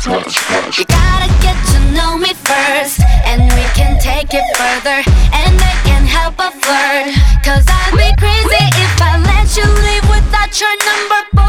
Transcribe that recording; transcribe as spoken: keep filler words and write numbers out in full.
You gotta get to know me first, and we can take it further, and I can't help but flirt. Cause I'd be crazy if I let you leave without your number, boy.